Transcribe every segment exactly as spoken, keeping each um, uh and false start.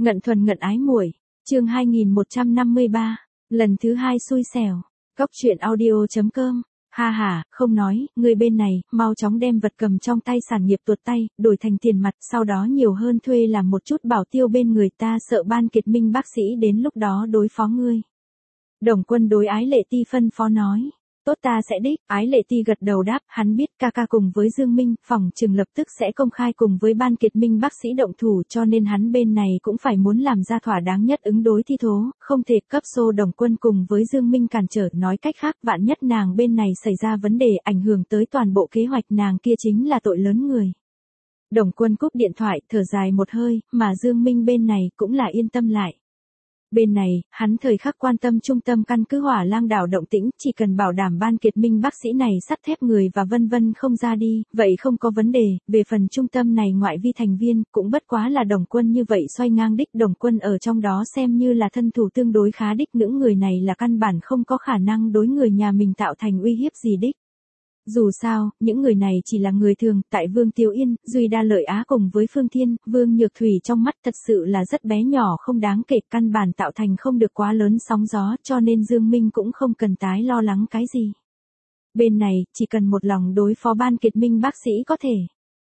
Ngận thuần ngận ái muội, chương hai nghìn một trăm năm mươi ba, lần thứ hai xui xẻo. Cóc truyện audio chấm com. Ha ha, không nói, người bên này, mau chóng đem vật cầm trong tay sản nghiệp tuột tay, đổi thành tiền mặt, sau đó nhiều hơn thuê làm một chút bảo tiêu bên người ta, sợ Ban Kiệt Minh bác sĩ đến lúc đó đối phó ngươi. Đồng Quân đối Ái Lệ Ti phân phó nói. Tốt, ta sẽ đích. Ái Lệ Ti gật đầu đáp, hắn biết ca ca cùng với Dương Minh, phòng trừng lập tức sẽ công khai cùng với Ban Kiệt Minh bác sĩ động thủ, cho nên hắn bên này cũng phải muốn làm ra thỏa đáng nhất ứng đối thi thố, không thể cấp xô Đồng Quân cùng với Dương Minh cản trở, nói cách khác, vạn nhất nàng bên này xảy ra vấn đề ảnh hưởng tới toàn bộ kế hoạch, nàng kia chính là tội lớn người. Đồng Quân cúp điện thoại, thở dài một hơi, mà Dương Minh bên này cũng là yên tâm lại. Bên này, hắn thời khắc quan tâm trung tâm căn cứ Hỏa Lang đảo động tĩnh, chỉ cần bảo đảm Ban Kiệt Minh bác sĩ này sắt thép người và vân vân không ra đi, vậy không có vấn đề. Về phần trung tâm này ngoại vi thành viên, cũng bất quá là Đồng Quân như vậy xoay ngang đích. Đồng Quân ở trong đó xem như là thân thủ tương đối khá đích, những người này là căn bản không có khả năng đối người nhà mình tạo thành uy hiếp gì đích. Dù sao, những người này chỉ là người thường, tại Vương Tiếu Yên, Duy Đa Lợi Á cùng với Phương Thiên, Vương Nhược Thủy trong mắt thật sự là rất bé nhỏ, không đáng kể, căn bản tạo thành không được quá lớn sóng gió, cho nên Dương Minh cũng không cần tái lo lắng cái gì. Bên này, chỉ cần một lòng đối phó Ban Kiệt Minh bác sĩ có thể.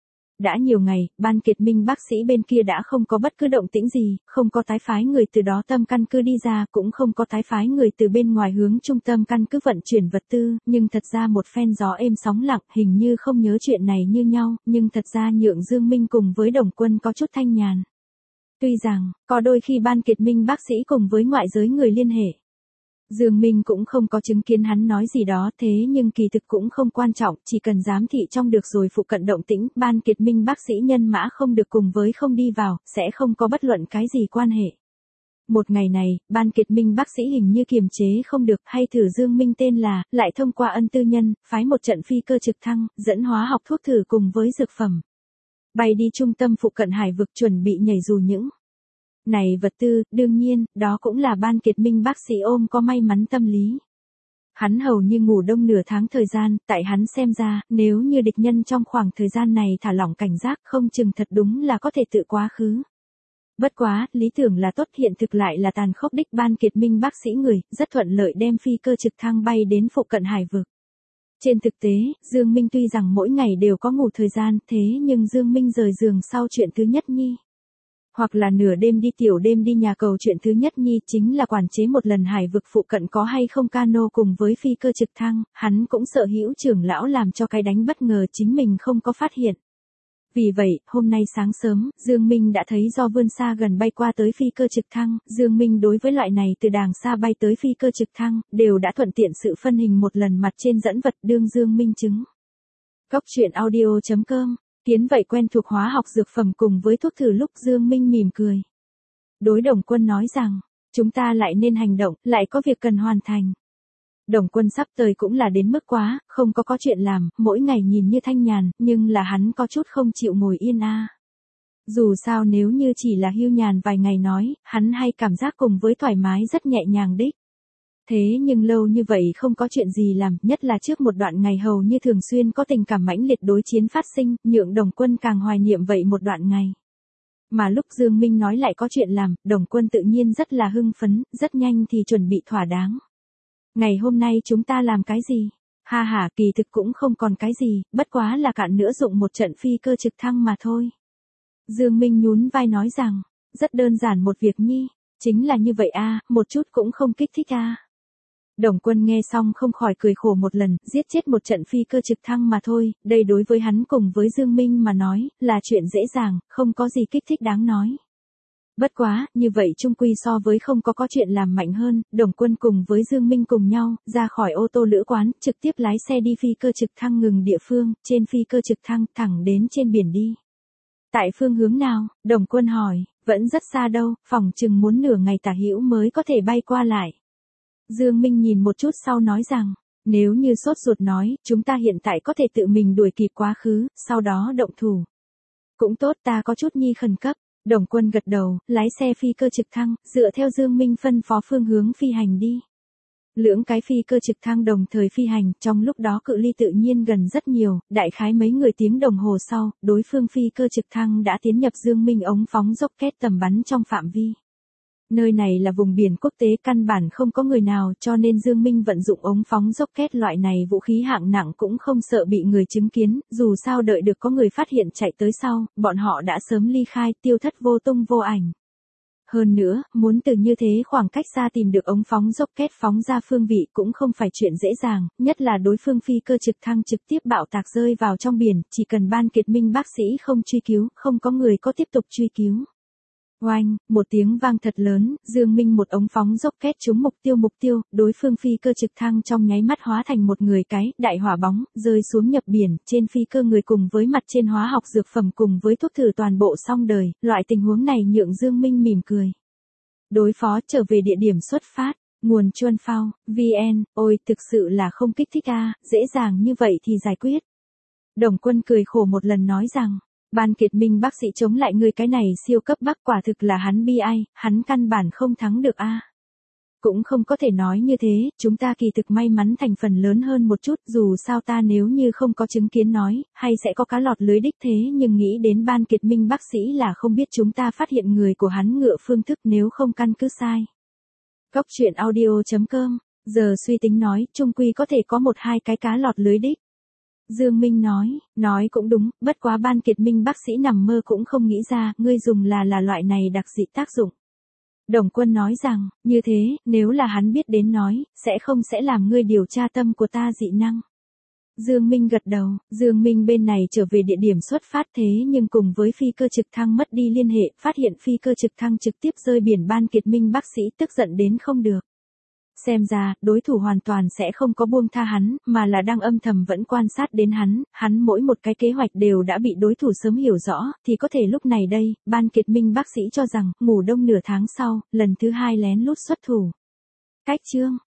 Đã nhiều ngày, Ban Kiệt Minh bác sĩ bên kia đã không có bất cứ động tĩnh gì, không có tái phái người từ đó tâm căn cứ đi ra, cũng không có tái phái người từ bên ngoài hướng trung tâm căn cứ vận chuyển vật tư, nhưng thật ra một phen gió êm sóng lặng, hình như không nhớ chuyện này như nhau, nhưng thật ra nhượng Dương Minh cùng với Đồng Quân có chút thanh nhàn. Tuy rằng, có đôi khi Ban Kiệt Minh bác sĩ cùng với ngoại giới người liên hệ. Dương Minh cũng không có chứng kiến hắn nói gì đó, thế nhưng kỳ thực cũng không quan trọng, chỉ cần giám thị trong được rồi phụ cận động tĩnh, Ban Kiệt Minh bác sĩ nhân mã không được cùng với không đi vào, sẽ không có bất luận cái gì quan hệ. Một ngày này, Ban Kiệt Minh bác sĩ hình như kiềm chế không được, hay thử Dương Minh tên là, lại thông qua ân tư nhân, phái một trận phi cơ trực thăng, dẫn hóa học thuốc thử cùng với dược phẩm. Bay đi trung tâm phụ cận hải vực chuẩn bị nhảy dù những này vật tư, đương nhiên, đó cũng là Ban Kiệt Minh bác sĩ ôm có may mắn tâm lý. Hắn hầu như ngủ đông nửa tháng thời gian, tại hắn xem ra, nếu như địch nhân trong khoảng thời gian này thả lỏng cảnh giác, không chừng thật đúng là có thể tự quá khứ. Bất quá, lý tưởng là tốt, hiện thực lại là tàn khốc đích. Ban Kiệt Minh bác sĩ người, rất thuận lợi đem phi cơ trực thăng bay đến phụ cận hải vực. Trên thực tế, Dương Minh tuy rằng mỗi ngày đều có ngủ thời gian, thế nhưng Dương Minh rời giường sau chuyện thứ nhất nhi. Hoặc là nửa đêm đi tiểu đêm đi nhà cầu, chuyện thứ nhất nhi chính là quản chế một lần hải vực phụ cận có hay không cano cùng với phi cơ trực thăng, hắn cũng sợ hữu trưởng lão làm cho cái đánh bất ngờ chính mình không có phát hiện. Vì vậy, hôm nay sáng sớm, Dương Minh đã thấy do vươn xa gần bay qua tới phi cơ trực thăng, Dương Minh đối với loại này từ đàng xa bay tới phi cơ trực thăng, đều đã thuận tiện sự phân hình một lần mặt trên dẫn vật, đương Dương Minh chứng. Cóc truyện audio chấm com. Tiến vậy quen thuộc hóa học dược phẩm cùng với thuốc thử lúc, Dương Minh mỉm cười. Đối Đồng Quân nói rằng, chúng ta lại nên hành động, lại có việc cần hoàn thành. Đồng Quân sắp tới cũng là đến mức quá, không có có chuyện làm, mỗi ngày nhìn như thanh nhàn, nhưng là hắn có chút không chịu ngồi yên a. À. Dù sao nếu như chỉ là hưu nhàn vài ngày nói, hắn hay cảm giác cùng với thoải mái rất nhẹ nhàng đích. Thế nhưng lâu như vậy không có chuyện gì làm, nhất là trước một đoạn ngày hầu như thường xuyên có tình cảm mãnh liệt đối chiến phát sinh, nhượng Đồng Quân càng hoài niệm vậy một đoạn ngày. Mà lúc Dương Minh nói lại có chuyện làm, Đồng Quân tự nhiên rất là hưng phấn, rất nhanh thì chuẩn bị thỏa đáng. Ngày hôm nay chúng ta làm cái gì? Ha ha, kỳ thực cũng không còn cái gì, bất quá là cạn nữa dụng một trận phi cơ trực thăng mà thôi. Dương Minh nhún vai nói rằng, rất đơn giản một việc nhi, chính là như vậy a, à, một chút cũng không kích thích a. À. Đồng Quân nghe xong không khỏi cười khổ một lần, giết chết một trận phi cơ trực thăng mà thôi, đây đối với hắn cùng với Dương Minh mà nói, là chuyện dễ dàng, không có gì kích thích đáng nói. Bất quá, như vậy chung quy so với không có có chuyện làm mạnh hơn, Đồng Quân cùng với Dương Minh cùng nhau, ra khỏi ô tô lữ quán, trực tiếp lái xe đi phi cơ trực thăng ngừng địa phương, trên phi cơ trực thăng thẳng đến trên biển đi. Tại phương hướng nào? Đồng Quân hỏi, vẫn rất xa đâu, phòng chừng muốn nửa ngày tả hữu mới có thể bay qua lại. Dương Minh nhìn một chút sau nói rằng, nếu như sốt ruột nói, chúng ta hiện tại có thể tự mình đuổi kịp quá khứ, sau đó động thủ. Cũng tốt, ta có chút nhi khẩn cấp. Đồng Quân gật đầu, lái xe phi cơ trực thăng, dựa theo Dương Minh phân phó phương hướng phi hành đi. Lưỡng cái phi cơ trực thăng đồng thời phi hành, trong lúc đó cự ly tự nhiên gần rất nhiều, đại khái mấy người tiếng đồng hồ sau, đối phương phi cơ trực thăng đã tiến nhập Dương Minh ống phóng rocket tầm bắn trong phạm vi. Nơi này là vùng biển quốc tế căn bản không có người nào cho nên Dương Minh vận dụng ống phóng rocket loại này vũ khí hạng nặng cũng không sợ bị người chứng kiến, dù sao đợi được có người phát hiện chạy tới sau, bọn họ đã sớm ly khai tiêu thất vô tung vô ảnh. Hơn nữa, muốn từ như thế khoảng cách xa tìm được ống phóng rocket phóng ra phương vị cũng không phải chuyện dễ dàng, nhất là đối phương phi cơ trực thăng trực tiếp bạo tạc rơi vào trong biển, chỉ cần Ban Kiệt Minh bác sĩ không truy cứu, không có người có tiếp tục truy cứu. Oanh, một tiếng vang thật lớn, Dương Minh một ống phóng rocket trúng mục tiêu mục tiêu, đối phương phi cơ trực thăng trong nháy mắt hóa thành một người cái, đại hỏa bóng, rơi xuống nhập biển, trên phi cơ người cùng với mặt trên hóa học dược phẩm cùng với thuốc thử toàn bộ xong đời, loại tình huống này nhượng Dương Minh mỉm cười. Đối phó trở về địa điểm xuất phát, nguồn chuân phao, vê en, ôi thực sự là không kích thích a, dễ dàng như vậy thì giải quyết. Đồng Quân cười khổ một lần nói rằng, Ban Kiệt Minh bác sĩ chống lại người cái này siêu cấp bác quả thực là hắn bi ai, hắn căn bản không thắng được a. Cũng không có thể nói như thế, chúng ta kỳ thực may mắn thành phần lớn hơn một chút, dù sao ta nếu như không có chứng kiến nói, hay sẽ có cá lọt lưới đích thế nhưng nghĩ đến Ban Kiệt Minh bác sĩ là không biết chúng ta phát hiện người của hắn ngựa phương thức nếu không căn cứ sai. Cóc truyện audio chấm com, giờ suy tính nói, chung quy có thể có một hai cái cá lọt lưới đích. Dương Minh nói, nói cũng đúng, bất quá Ban Kiệt Minh bác sĩ nằm mơ cũng không nghĩ ra, ngươi dùng là là loại này đặc dị tác dụng. Đồng Quân nói rằng, như thế, nếu là hắn biết đến nói, sẽ không sẽ làm ngươi điều tra tâm của ta dị năng. Dương Minh gật đầu, Dương Minh bên này trở về địa điểm xuất phát thế nhưng cùng với phi cơ trực thăng mất đi liên hệ, phát hiện phi cơ trực thăng trực tiếp rơi biển. Ban Kiệt Minh bác sĩ tức giận đến không được. Xem ra, đối thủ hoàn toàn sẽ không có buông tha hắn, mà là đang âm thầm vẫn quan sát đến hắn, hắn mỗi một cái kế hoạch đều đã bị đối thủ sớm hiểu rõ, thì có thể lúc này đây, Ban Kiệt Minh bác sĩ cho rằng, ngủ đông nửa tháng sau, lần thứ hai lén lút xuất thủ. Cách chương